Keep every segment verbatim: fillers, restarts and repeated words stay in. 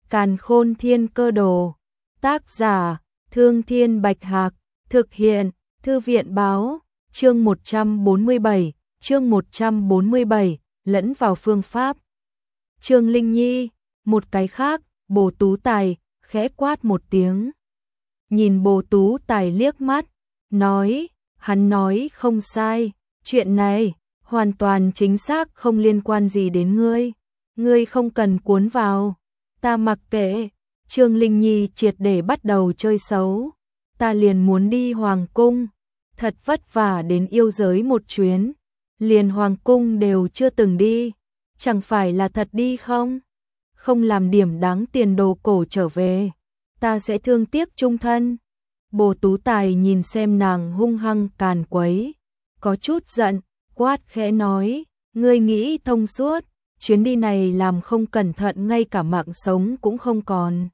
Càn Khôn Thiên Cơ Đồ. Tác giả: Thương Thiên Bạch Hạc. Thực hiện: Thư viện Báo. Chương một trăm bốn mươi bảy, chương một trăm bốn mươi bảy, lẫn vào phương pháp. Trương Linh Nhi, một cái khác, Bồ Tú Tài, khẽ quát một tiếng. Nhìn Bồ Tú Tài liếc mắt, nói, hắn nói không sai, chuyện này, hoàn toàn chính xác không liên quan gì đến ngươi, ngươi không cần cuốn vào, ta mặc kệ. Trương Linh Nhi triệt để bắt đầu chơi xấu, ta liền muốn đi Hoàng Cung, thật vất vả đến yêu giới một chuyến, liền Hoàng Cung đều chưa từng đi, chẳng phải là thật đi không? Không làm điểm đáng tiền đồ cổ trở về, ta sẽ thương tiếc chung thân. Bồ Tú Tài nhìn xem nàng hung hăng càn quấy, có chút giận, quát khẽ nói, ngươi nghĩ thông suốt, chuyến đi này làm không cẩn thận ngay cả mạng sống cũng không còn.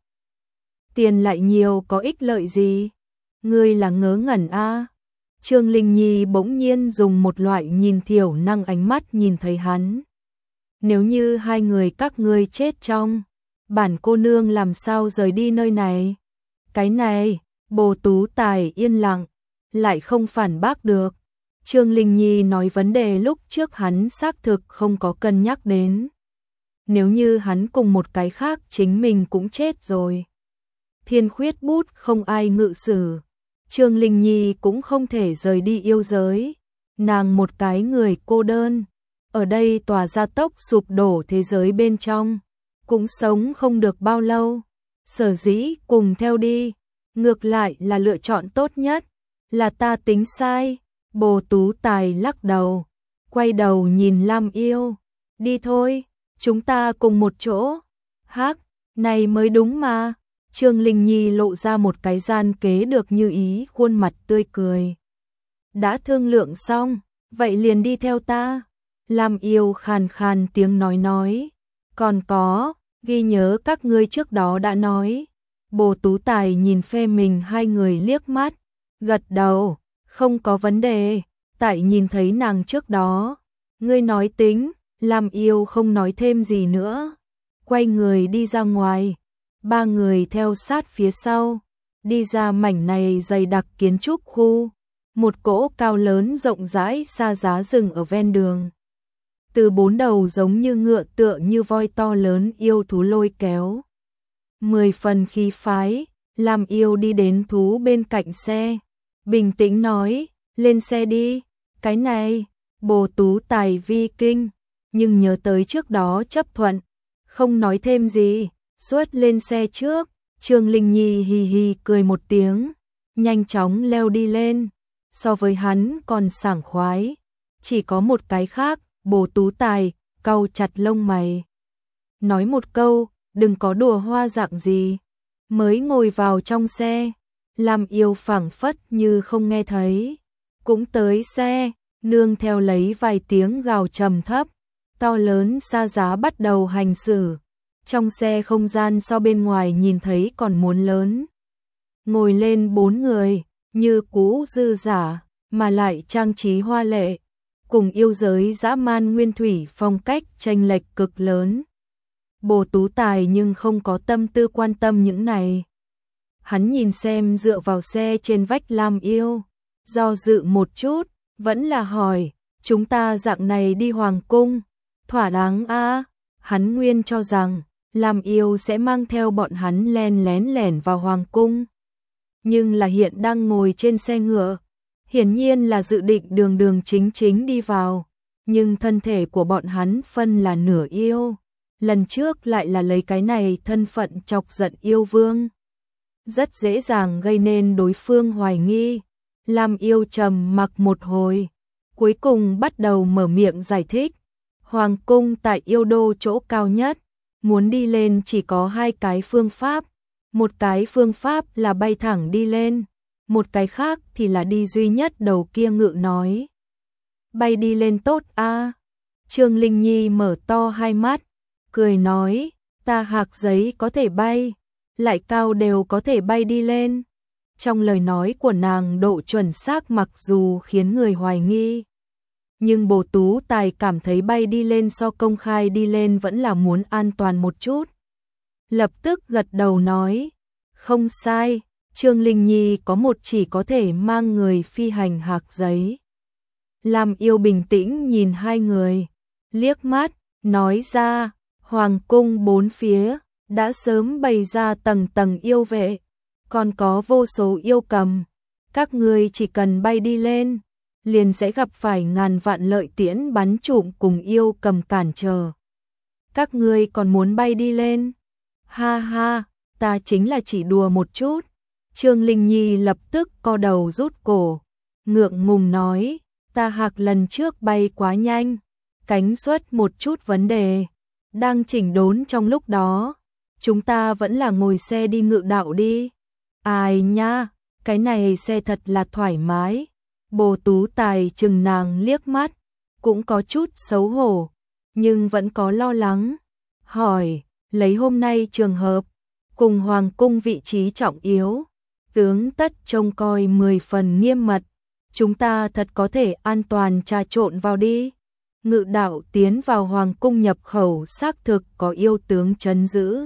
Tiền lại nhiều có ích lợi gì? Ngươi là ngớ ngẩn a? À? Trương Linh Nhi bỗng nhiên dùng một loại nhìn thiểu năng ánh mắt nhìn thấy hắn. Nếu như hai người các ngươi chết trong, bản cô nương làm sao rời đi nơi này? Cái này, Bồ Tú Tài yên lặng, lại không phản bác được. Trương Linh Nhi nói vấn đề lúc trước hắn xác thực không có cân nhắc đến. Nếu như hắn cùng một cái khác chính mình cũng chết rồi. Thiên khuyết bút không ai ngự sử, Trương Linh Nhi cũng không thể rời đi yêu giới. Nàng một cái người cô đơn, ở đây tòa gia tốc sụp đổ thế giới bên trong, cũng sống không được bao lâu. Sở dĩ cùng theo đi, ngược lại là lựa chọn tốt nhất, là ta tính sai. Bồ Tú Tài lắc đầu, quay đầu nhìn Lam Yêu, đi thôi, chúng ta cùng một chỗ. Hắc, này mới đúng mà. Trương Linh Nhi lộ ra một cái gian kế được như ý khuôn mặt tươi cười. Đã thương lượng xong, vậy liền đi theo ta. Lam Yêu khàn khàn tiếng nói nói, còn có, ghi nhớ các ngươi trước đó đã nói. Bồ Tú Tài nhìn phe mình hai người liếc mắt, gật đầu, không có vấn đề, tại nhìn thấy nàng trước đó. Ngươi nói tính, Lam Yêu không nói thêm gì nữa, quay người đi ra ngoài. Ba người theo sát phía sau, đi ra mảnh này dày đặc kiến trúc khu, một cỗ cao lớn rộng rãi xa giá rừng ở ven đường. Từ bốn đầu giống như ngựa tựa như voi to lớn yêu thú lôi kéo. Mười phần khí phái, Lam Yêu đi đến thú bên cạnh xe, bình tĩnh nói, lên xe đi. Cái này, Bồ Tú Tài vi kinh, nhưng nhớ tới trước đó chấp thuận, không nói thêm gì. Suốt lên xe trước, Trương Linh Nhi hì hì cười một tiếng, nhanh chóng leo đi lên, so với hắn còn sảng khoái. Chỉ có một cái khác, Bồ Tú Tài cau chặt lông mày, nói một câu, đừng có đùa hoa dạng gì. Mới ngồi vào trong xe, Lam Yêu phảng phất như không nghe thấy, cũng tới xe, nương theo lấy vài tiếng gào trầm thấp, to lớn xa giá bắt đầu hành xử. Trong xe không gian so bên ngoài nhìn thấy còn muốn lớn. Ngồi lên bốn người, như cũ dư giả, mà lại trang trí hoa lệ, cùng yêu giới dã man nguyên thủy phong cách chênh lệch cực lớn. Bồ Tú Tài nhưng không có tâm tư quan tâm những này. Hắn nhìn xem dựa vào xe trên vách Lam Yêu, do dự một chút, vẫn là hỏi, chúng ta dạng này đi Hoàng Cung, thỏa đáng a? À? Hắn nguyên cho rằng Lam Yêu sẽ mang theo bọn hắn len lén lẻn vào Hoàng Cung. Nhưng là hiện đang ngồi trên xe ngựa, hiển nhiên là dự định đường đường chính chính đi vào. Nhưng thân thể của bọn hắn phân là nửa yêu, lần trước lại là lấy cái này thân phận chọc giận yêu vương. Rất dễ dàng gây nên đối phương hoài nghi. Lam Yêu trầm mặc một hồi, cuối cùng bắt đầu mở miệng giải thích. Hoàng Cung tại yêu đô chỗ cao nhất, muốn đi lên chỉ có hai cái phương pháp, một cái phương pháp là bay thẳng đi lên, một cái khác thì là đi duy nhất đầu kia ngự nói. Bay đi lên tốt a? À? Trương Linh Nhi mở to hai mắt, cười nói, ta hạc giấy có thể bay, lại cao đều có thể bay đi lên. Trong lời nói của nàng độ chuẩn xác mặc dù khiến người hoài nghi, nhưng Bồ Tú Tài cảm thấy bay đi lên so công khai đi lên vẫn là muốn an toàn một chút. lập tức gật đầu nói, không sai, Trương Linh Nhi có một chỉ có thể mang người phi hành hạc giấy. Lam Yêu bình tĩnh nhìn hai người, liếc mắt, nói ra, hoàng cung bốn phía, đã sớm bày ra tầng tầng yêu vệ, còn có vô số yêu cầm, các ngươi chỉ cần bay đi lên, liền sẽ gặp phải ngàn vạn lợi tiễn bắn trụm cùng yêu cầm cản trở. Các ngươi còn muốn bay đi lên? Ha ha, ta chính là chỉ đùa một chút. Trương Linh Nhi lập tức co đầu rút cổ, ngượng ngùng nói, ta hạc lần trước bay quá nhanh, cánh xuất một chút vấn đề, đang chỉnh đốn trong lúc đó, chúng ta vẫn là ngồi xe đi ngự đạo đi. Ai nha, cái này xe thật là thoải mái. Bồ Tú Tài chừng nàng liếc mắt, cũng có chút xấu hổ, nhưng vẫn có lo lắng. Hỏi, lấy hôm nay trường hợp, cùng hoàng cung vị trí trọng yếu, tướng tất trông coi mười phần nghiêm mật, chúng ta thật có thể an toàn trà trộn vào đi. Ngự đạo tiến vào hoàng cung nhập khẩu xác thực có yêu tướng trấn giữ,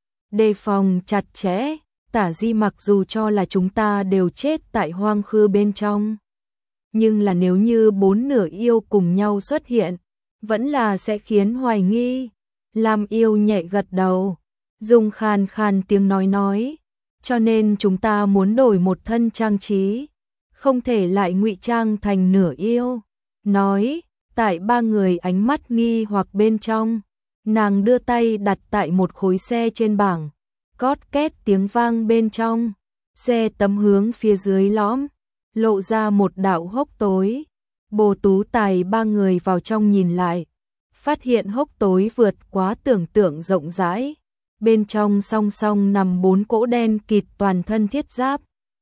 đề phòng chặt chẽ. Tả Di mặc dù cho là chúng ta đều chết tại hoang khư bên trong, nhưng là nếu như bốn nửa yêu cùng nhau xuất hiện, vẫn là sẽ khiến hoài nghi. Lam Yêu nhẹ gật đầu, dùng khàn khàn tiếng nói nói, cho nên chúng ta muốn đổi một thân trang trí, không thể lại ngụy trang thành nửa yêu. Nói, tại ba người ánh mắt nghi hoặc bên trong, nàng đưa tay đặt tại một khối xe trên bảng, cót két tiếng vang bên trong, xe tấm hướng phía dưới lõm, lộ ra một đạo hốc tối. Bồ Tú Tài ba người vào trong nhìn lại, phát hiện hốc tối vượt quá tưởng tượng rộng rãi, bên trong song song nằm bốn cỗ đen kịt toàn thân thiết giáp.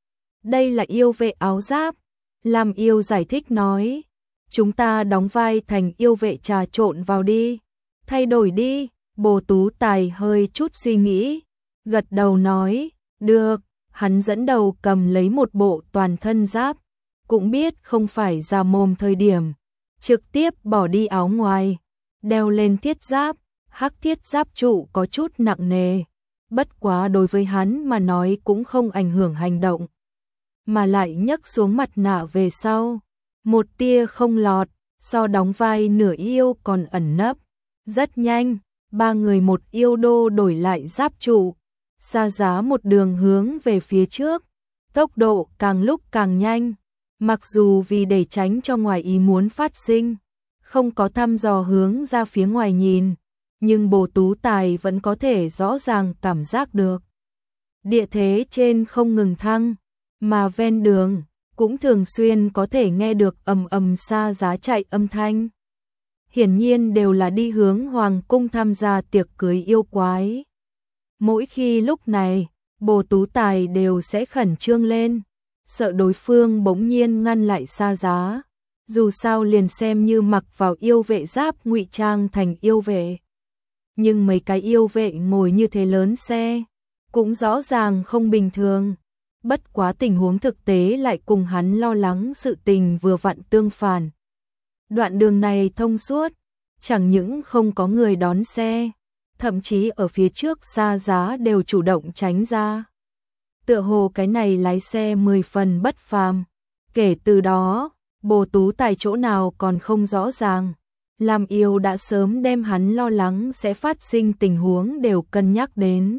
Đây là yêu vệ áo giáp. Lam Yêu giải thích nói, chúng ta đóng vai thành yêu vệ trà trộn vào đi, thay đổi đi. Bồ Tú Tài hơi chút suy nghĩ, gật đầu nói, được. Hắn dẫn đầu cầm lấy một bộ toàn thân giáp, cũng biết không phải ra mồm thời điểm, trực tiếp bỏ đi áo ngoài, đeo lên thiết giáp. Hắc thiết giáp trụ có chút nặng nề, bất quá đối với hắn mà nói cũng không ảnh hưởng hành động, mà lại nhấc xuống mặt nạ về sau, một tia không lọt, so đóng vai nửa yêu còn ẩn nấp. Rất nhanh, ba người một yêu đô đổi lại giáp trụ, xa giá một đường hướng về phía trước, tốc độ càng lúc càng nhanh. Mặc dù vì để tránh cho ngoài ý muốn phát sinh, không có thăm dò hướng ra phía ngoài nhìn, nhưng Bồ Tú Tài vẫn có thể rõ ràng cảm giác được. Địa thế trên không ngừng thăng, mà ven đường cũng thường xuyên có thể nghe được ầm ầm xa giá chạy âm thanh. Hiển nhiên đều là đi hướng hoàng cung tham gia tiệc cưới yêu quái. Mỗi khi lúc này, Bồ Tú Tài đều sẽ khẩn trương lên, sợ đối phương bỗng nhiên ngăn lại xa giá. Dù sao liền xem như mặc vào yêu vệ giáp ngụy trang thành yêu vệ, nhưng mấy cái yêu vệ ngồi như thế lớn xe, cũng rõ ràng không bình thường. Bất quá tình huống thực tế lại cùng hắn lo lắng sự tình vừa vặn tương phản. Đoạn đường này thông suốt, chẳng những không có người đón xe, thậm chí ở phía trước xa giá đều chủ động tránh ra. Tựa hồ cái này lái xe mười phần bất phàm. Kể từ đó, Bồ Tú Tài chỗ nào còn không rõ ràng, Lam Yêu đã sớm đem hắn lo lắng sẽ phát sinh tình huống đều cân nhắc đến,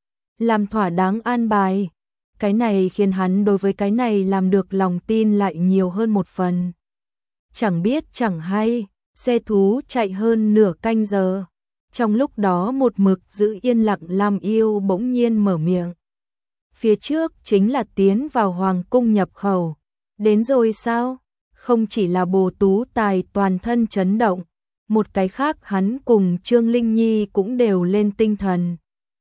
làm thỏa đáng an bài. Cái này khiến hắn đối với cái này làm được lòng tin lại nhiều hơn một phần. Chẳng biết chẳng hay, xe thú chạy hơn nửa canh giờ. Trong lúc đó một mực giữ yên lặng Lam Yêu bỗng nhiên mở miệng. Phía trước chính là tiến vào hoàng cung nhập khẩu. Đến rồi sao? Không chỉ là Bồ Tú Tài toàn thân chấn động, một cái khác hắn cùng Trương Linh Nhi cũng đều lên tinh thần.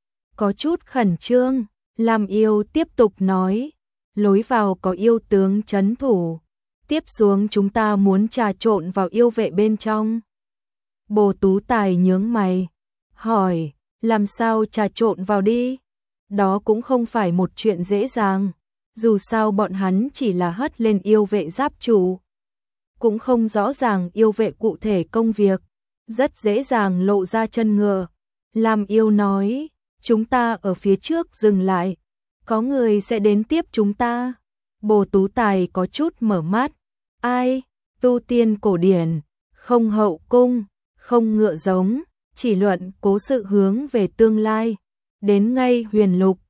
Có chút khẩn trương, Lam Yêu tiếp tục nói, lối vào có yêu tướng trấn thủ, tiếp xuống chúng ta muốn trà trộn vào yêu vệ bên trong. Bồ Tú Tài nhướng mày, hỏi, làm sao trà trộn vào đi? Đó cũng không phải một chuyện dễ dàng, dù sao bọn hắn chỉ là hất lên yêu vệ giáp chủ, cũng không rõ ràng yêu vệ cụ thể công việc, rất dễ dàng lộ ra chân ngựa. Lam Yêu nói, chúng ta ở phía trước dừng lại, có người sẽ đến tiếp chúng ta. Bồ Tú Tài có chút mở mắt, ai, tu tiên cổ điển, không hậu cung, không ngựa giống, chỉ luận cố sự hướng về tương lai, đến ngay huyền lục,